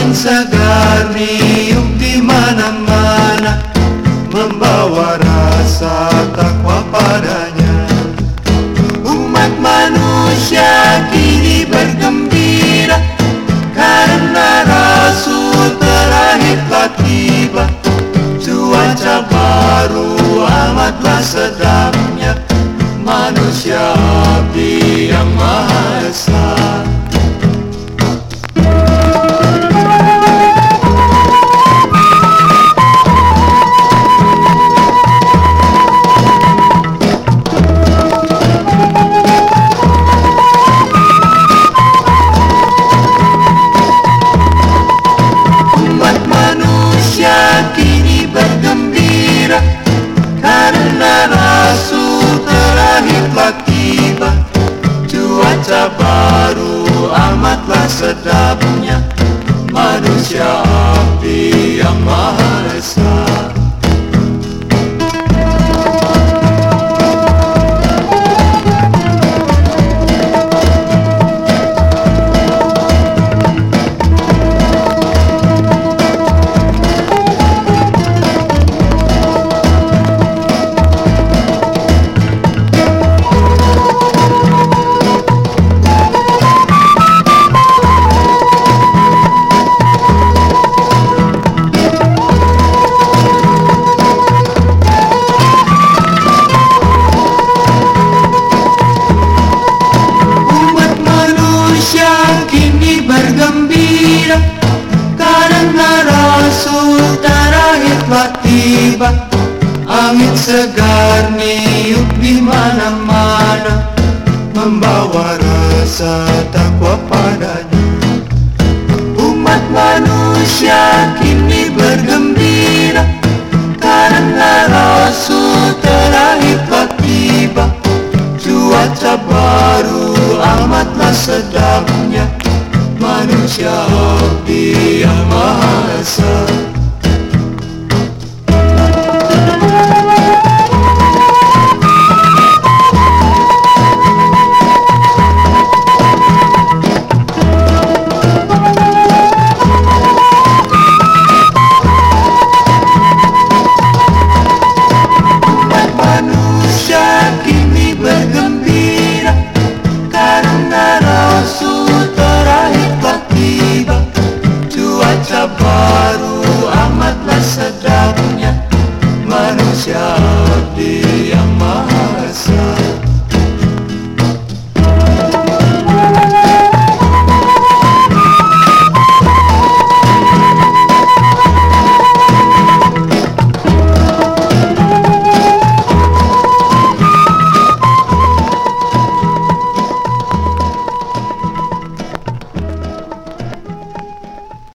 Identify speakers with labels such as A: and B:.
A: Angin segar niup di mana-mana, membawa rasa takwa padanya. Umat manusia kini bergembira, karena Rasul terakhir telah tiba. Cuaca baru amatlah sedapnya, manusia abdi yang Maha Esa. Kini bergembira, karena Rasul terakhir telah tiba. Cuaca baru amatlah sedapnya, manusia abdi yang Maha Esa. Karena Rasul terakhir telah tiba. Angin segar niup di mana-mana, membawa rasa takwa padanya. Umat manusia kini bergembira, karena Rasul terakhir telah tiba. Cuaca baru amatlah sedapnya, manusia abdi yang Maha Esa.